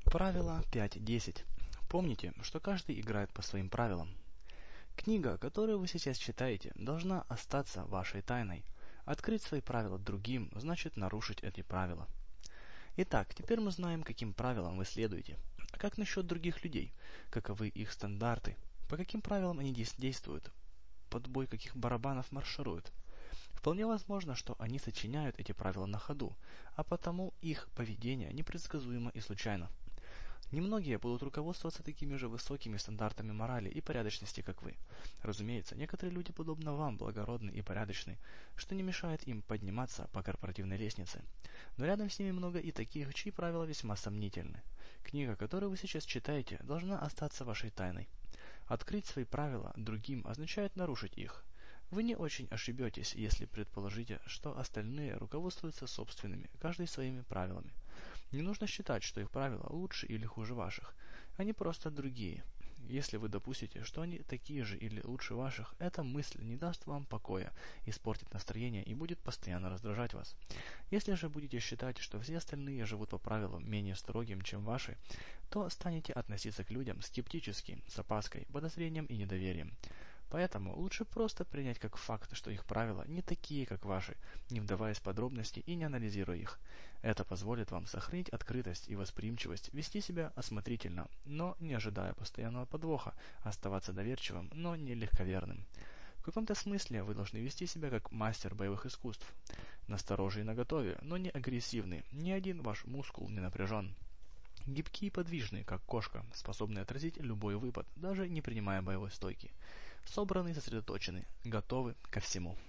Правило 5.10. Помните, что каждый играет по своим правилам. Книга, которую вы сейчас читаете, должна остаться вашей тайной. Открыть свои правила другим значит нарушить эти правила. Итак, теперь мы знаем, каким правилам вы следуете. А как насчет других людей? Каковы их стандарты? По каким правилам они действуют? Под бой каких барабанов маршируют? Вполне возможно, что они сочиняют эти правила на ходу, а потому их поведение непредсказуемо и случайно. Немногие будут руководствоваться такими же высокими стандартами морали и порядочности, как вы. Разумеется, некоторые люди, подобно вам, благородны и порядочны, что не мешает им подниматься по корпоративной лестнице. Но рядом с ними много и таких, чьи правила весьма сомнительны. Книга, которую вы сейчас читаете, должна остаться вашей тайной. Открыть свои правила другим означает нарушить их. Вы не очень ошибетесь, если предположите, что остальные руководствуются собственными, каждый своими правилами. Не нужно считать, что их правила лучше или хуже ваших. Они просто другие. Если вы допустите, что они такие же или лучше ваших, эта мысль не даст вам покоя, испортит настроение и будет постоянно раздражать вас. Если же будете считать, что все остальные живут по правилам менее строгим, чем ваши, то станете относиться к людям скептически, с опаской, подозрением и недоверием. Поэтому лучше просто принять как факт, что их правила не такие, как ваши, не вдаваясь в подробности и не анализируя их. Это позволит вам сохранить открытость и восприимчивость, вести себя осмотрительно, но не ожидая постоянного подвоха, оставаться доверчивым, но не легковерным. В каком-то смысле вы должны вести себя как мастер боевых искусств. Насторожий и наготове, но не агрессивный, ни один ваш мускул не напряжен. Гибкий и подвижный, как кошка, способный отразить любой выпад, даже не принимая боевой стойки. Собраны и сосредоточены, готовы ко всему.